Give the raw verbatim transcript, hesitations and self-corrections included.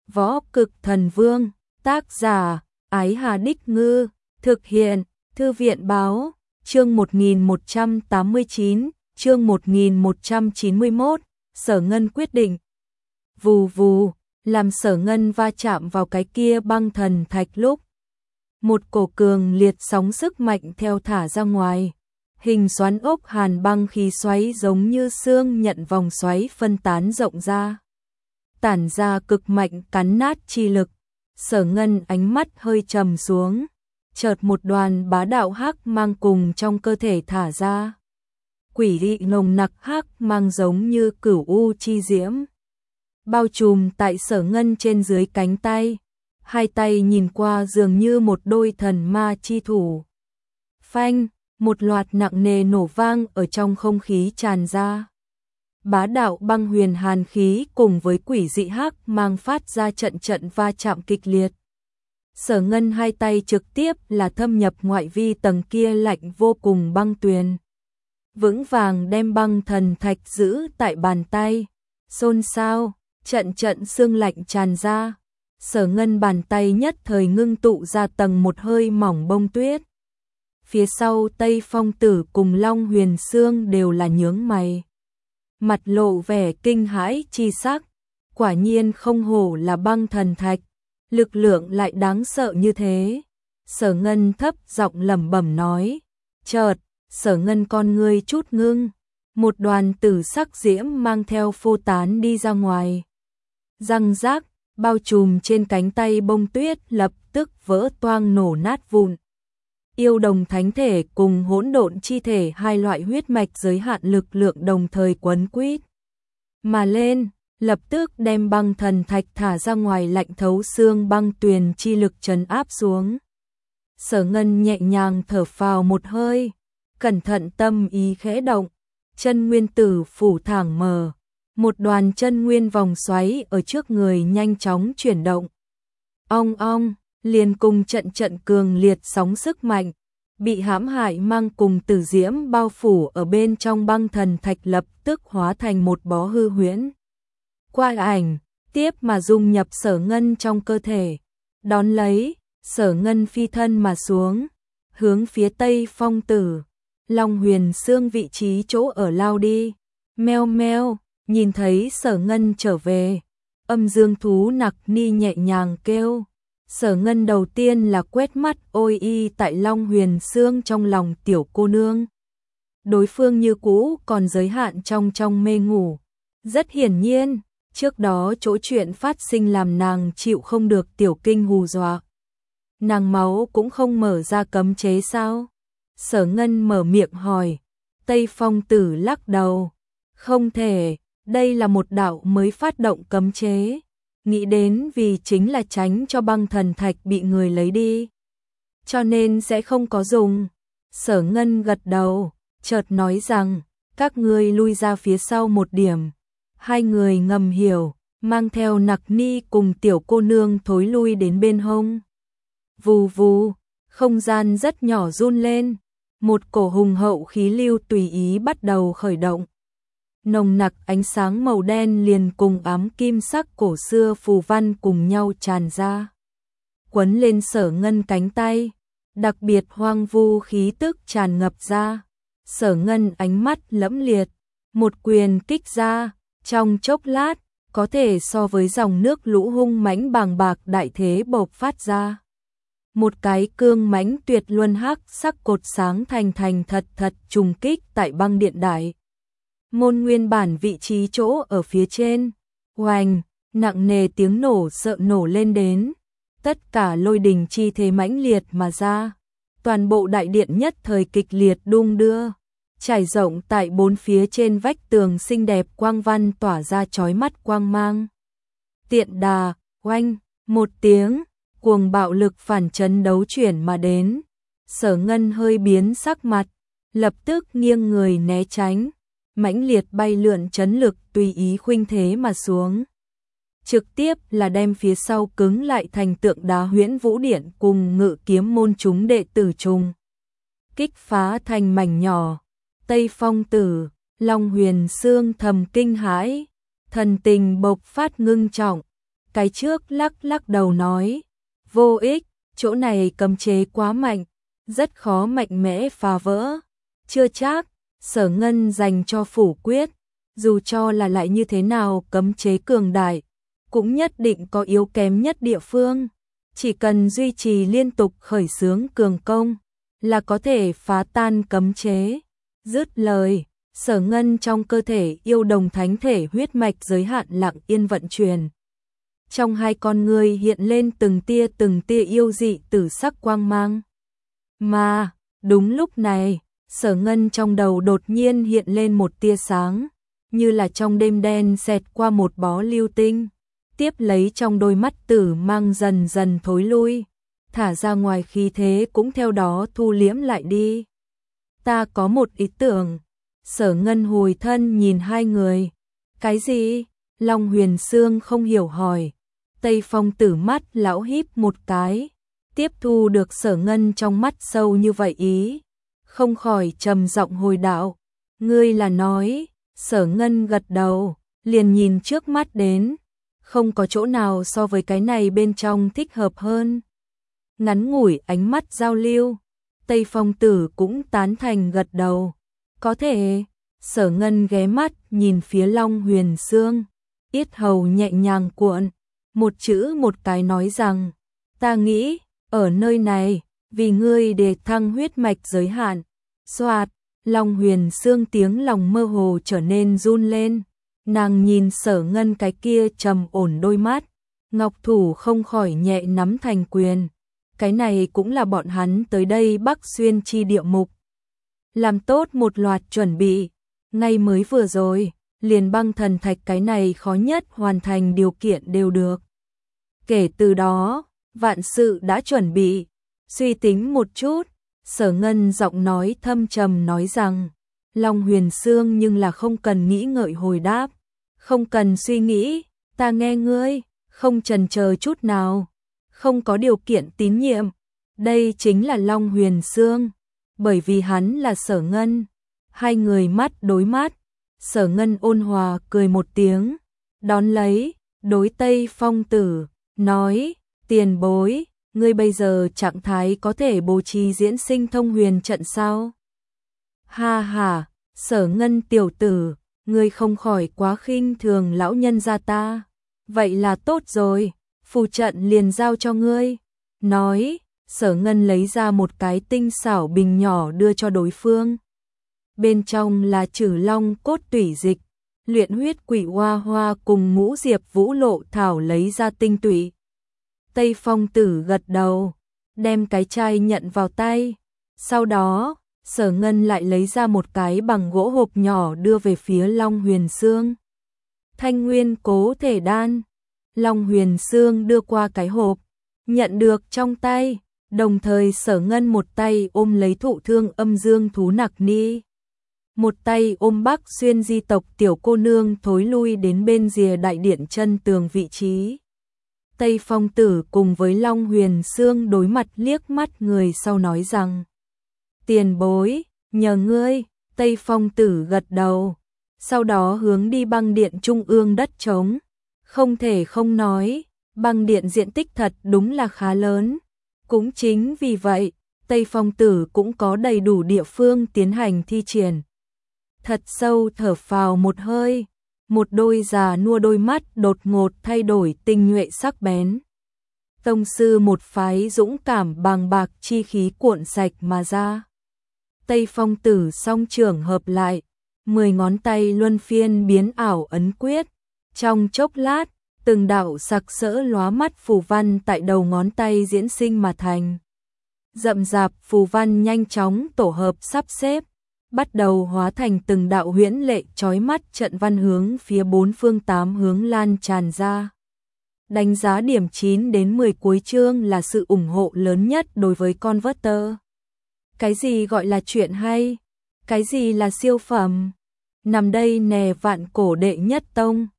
Võ Cực Thần Vương, tác giả, Ái Hà Đích Ngư, thực hiện, Thư viện Báo, chương một nghìn một trăm tám mươi chín, chương một nghìn một trăm chín mươi mốt, Sở Ngân quyết định. Vù vù, làm Sở Ngân va chạm vào cái kia băng thần thạch lúc. Một cổ cường liệt sóng sức mạnh theo thả ra ngoài. Hình xoắn ốc hàn băng khí xoáy giống như xương nhận vòng xoáy phân tán rộng ra. Tản ra cực mạnh cắn nát chi lực. Sở Ngân ánh mắt hơi trầm xuống. Chợt một đoàn bá đạo hắc mang cùng trong cơ thể thả ra. Quỷ dị nồng nặc hắc mang giống như cửu u chi diễm. Bao trùm tại Sở Ngân trên dưới cánh tay. Hai tay nhìn qua dường như một đôi thần ma chi thủ. Phanh, một loạt nặng nề nổ vang ở trong không khí tràn ra. Bá đạo băng huyền hàn khí cùng với quỷ dị hắc mang phát ra trận trận va chạm kịch liệt. Sở Ngân hai tay trực tiếp là thâm nhập ngoại vi tầng kia lạnh vô cùng băng tuyền. Vững vàng đem băng thần thạch giữ tại bàn tay. Xôn xao, trận trận xương lạnh tràn ra. Sở Ngân bàn tay nhất thời ngưng tụ ra tầng một hơi mỏng bông tuyết. Phía sau Tây Phong Tử cùng Long Huyền Sương đều là nhướng mày. Mặt lộ vẻ kinh hãi chi sắc. Quả nhiên không hổ là băng thần thạch. Lực lượng lại đáng sợ như thế. Sở Ngân thấp giọng lẩm bẩm nói. Chợt, Sở Ngân con ngươi chút ngưng. Một đoàn tử sắc diễm mang theo phô tán đi ra ngoài. Răng rác, bao trùm trên cánh tay bông tuyết lập tức vỡ toang nổ nát vụn. Yêu đồng thánh thể cùng hỗn độn chi thể hai loại huyết mạch giới hạn lực lượng đồng thời quấn quýt mà lên, lập tức đem băng thần thạch thả ra ngoài lạnh thấu xương băng tuyền chi lực trấn áp xuống. Sở Ngân nhẹ nhàng thở phào một hơi, cẩn thận tâm ý khẽ động, chân nguyên tử phủ thẳng mở, một đoàn chân nguyên vòng xoáy ở trước người nhanh chóng chuyển động. Ong ong, liền cùng trận trận cường liệt sóng sức mạnh, bị hãm hại mang cùng tử diễm bao phủ ở bên trong băng thần thạch lập tức hóa thành một bó hư huyễn. Qua ảnh, tiếp mà dung nhập Sở Ngân trong cơ thể, đón lấy, Sở Ngân phi thân mà xuống, hướng phía Tây Phong Tử, Long Huyền Sương vị trí chỗ ở lao đi. Meo meo, nhìn thấy Sở Ngân trở về, âm dương thú Nặc Ni nhẹ nhàng kêu. Sở Ngân đầu tiên là quét mắt ôi y tại Long Huyền Sương trong lòng tiểu cô nương. Đối phương như cũ còn giới hạn trong trong mê ngủ. Rất hiển nhiên, trước đó chỗ chuyện phát sinh làm nàng chịu không được tiểu kinh hù dọa. Nàng máu cũng không mở ra cấm chế sao? Sở Ngân mở miệng hỏi. Tây Phong Tử lắc đầu. Không thể, đây là một đạo mới phát động cấm chế. Nghĩ đến vì chính là tránh cho băng thần thạch bị người lấy đi. Cho nên sẽ không có dùng. Sở Ngân gật đầu, chợt nói rằng, các ngươi lui ra phía sau một điểm. Hai người ngầm hiểu, mang theo Nặc Ni cùng tiểu cô nương thối lui đến bên hông. Vù vù, không gian rất nhỏ run lên. Một cổ hùng hậu khí lưu tùy ý bắt đầu khởi động. Nồng nặc ánh sáng màu đen liền cùng ám kim sắc cổ xưa phù văn cùng nhau tràn ra. Quấn lên Sở Ngân cánh tay, đặc biệt hoang vu khí tức tràn ngập ra. Sở Ngân ánh mắt lẫm liệt, một quyền kích ra, trong chốc lát, có thể so với dòng nước lũ hung mãnh bàng bạc đại thế bộc phát ra. Một cái cương mãnh tuyệt luân hắc sắc cột sáng thành thành thật thật trùng kích tại băng điện đại. Môn nguyên bản vị trí chỗ ở phía trên, oanh, nặng nề tiếng nổ sợ nổ lên đến, tất cả lôi đình chi thế mãnh liệt mà ra, toàn bộ đại điện nhất thời kịch liệt đung đưa, trải rộng tại bốn phía trên vách tường xinh đẹp quang văn tỏa ra chói mắt quang mang. Tiện đà, oanh, một tiếng, cuồng bạo lực phản chấn đấu chuyển mà đến, Sở Ngân hơi biến sắc mặt, lập tức nghiêng người né tránh. Mãnh liệt bay lượn chấn lực tùy ý khuynh thế mà xuống. Trực tiếp là đem phía sau cứng lại thành tượng đá huyễn vũ điện cùng ngự kiếm môn chúng đệ tử trùng. Kích phá thành mảnh nhỏ. Tây Phong Tử, Long Huyền Sương thầm kinh hãi. Thần tình bộc phát ngưng trọng. cái trước lắc lắc đầu nói, vô ích, chỗ này cấm chế quá mạnh, rất khó mạnh mẽ phá vỡ. Chưa chắc, Sở Ngân dành cho phủ quyết, dù cho là lại như thế nào cấm chế cường đại, cũng nhất định có yếu kém nhất địa phương. Chỉ cần duy trì liên tục khởi xướng cường công, là có thể phá tan cấm chế. Dứt lời, Sở Ngân trong cơ thể yêu đồng thánh thể huyết mạch giới hạn lặng yên vận chuyển. Trong hai con người hiện lên từng tia từng tia yêu dị tử sắc quang mang. Mà, đúng lúc này, Sở Ngân trong đầu đột nhiên hiện lên một tia sáng, như là trong đêm đen xẹt qua một bó lưu tinh, tiếp lấy trong đôi mắt tử mang dần dần thối lui, thả ra ngoài khí thế cũng theo đó thu liễm lại đi. Ta có một ý tưởng. Sở Ngân hồi thân nhìn hai người. Cái gì? Long Huyền Sương không hiểu hỏi. Tây Phong Tử mắt lão híp một cái, tiếp thu được Sở Ngân trong mắt sâu như vậy ý, không khỏi trầm giọng hồi đạo, ngươi là nói. Sở Ngân gật đầu, liền nhìn trước mắt đến, không có chỗ nào so với cái này bên trong thích hợp hơn. Ngắn ngủi ánh mắt giao lưu, Tây Phong Tử cũng tán thành gật đầu. Có thể. Sở Ngân ghé mắt nhìn phía Long Huyền Sương, yết hầu nhẹ nhàng cuộn, một chữ một cái nói rằng, ta nghĩ, ở nơi này, vì ngươi để thăng huyết mạch giới hạn. Soạt, Long Huyền Sương tiếng lòng mơ hồ trở nên run lên, nàng nhìn Sở Ngân cái kia trầm ổn đôi mắt, ngọc thủ không khỏi nhẹ nắm thành quyền. Cái này cũng là bọn hắn tới đây Bắc Xuyên chi địa mục, làm tốt một loạt chuẩn bị, ngay mới vừa rồi, liền băng thần thạch cái này khó nhất hoàn thành điều kiện đều được. Kể từ đó, vạn sự đã chuẩn bị. Suy tính một chút, Sở Ngân giọng nói thâm trầm nói rằng, Long Huyền Sương nhưng là không cần nghĩ ngợi hồi đáp, không cần suy nghĩ, ta nghe ngươi, không chần chờ chút nào, không có điều kiện tín nhiệm. Đây chính là Long Huyền Sương, bởi vì hắn là Sở Ngân. Hai người mắt đối mắt, Sở Ngân ôn hòa cười một tiếng, đón lấy, đối Tây Phong Tử, nói, tiền bối, ngươi bây giờ trạng thái có thể bố trí diễn sinh thông huyền trận sao? Ha ha, Sở Ngân tiểu tử, ngươi không khỏi quá khinh thường lão nhân gia ta. Vậy là tốt rồi, phù trận liền giao cho ngươi. Nói, Sở Ngân lấy ra một cái tinh xảo bình nhỏ đưa cho đối phương. Bên trong là Trử Long cốt tủy dịch, luyện huyết quỷ hoa hoa cùng ngũ diệp vũ lộ thảo lấy ra tinh tủy. Tây Phong Tử gật đầu, đem cái chai nhận vào tay. Sau đó, Sở Ngân lại lấy ra một cái bằng gỗ hộp nhỏ đưa về phía Long Huyền Sương. Thanh nguyên cố thể đan. Long Huyền Sương đưa qua cái hộp, nhận được trong tay, đồng thời Sở Ngân một tay ôm lấy thụ thương âm dương thú nặc ni, một tay ôm Bắc Xuyên di tộc tiểu cô nương thối lui đến bên rìa đại điện chân tường vị trí. Tây Phong Tử cùng với Long Huyền Sương đối mặt liếc mắt người sau nói rằng, tiền bối, nhờ ngươi. Tây Phong Tử gật đầu, sau đó hướng đi băng điện trung ương đất trống. Không thể không nói, băng điện diện tích thật đúng là khá lớn. Cũng chính vì vậy, Tây Phong Tử cũng có đầy đủ địa phương tiến hành thi triển. Thật sâu thở phào một hơi, một đôi già nua đôi mắt đột ngột thay đổi tinh nhuệ sắc bén. Tông sư một phái dũng cảm bàng bạc chi khí cuộn sạch mà ra. Tây Phong Tử song trưởng hợp lại, mười ngón tay luân phiên biến ảo ấn quyết. Trong chốc lát, từng đạo sặc sỡ lóa mắt phù văn tại đầu ngón tay diễn sinh mà thành. Rậm rạp phù văn nhanh chóng tổ hợp sắp xếp, bắt đầu hóa thành từng đạo huyễn lệ chói mắt trận văn hướng phía bốn phương tám hướng lan tràn ra. Đánh giá điểm chín đến mười cuối chương là sự ủng hộ lớn nhất đối với Converter. Cái gì gọi là chuyện hay? Cái gì là siêu phẩm? Nằm đây nè vạn cổ đệ nhất tông.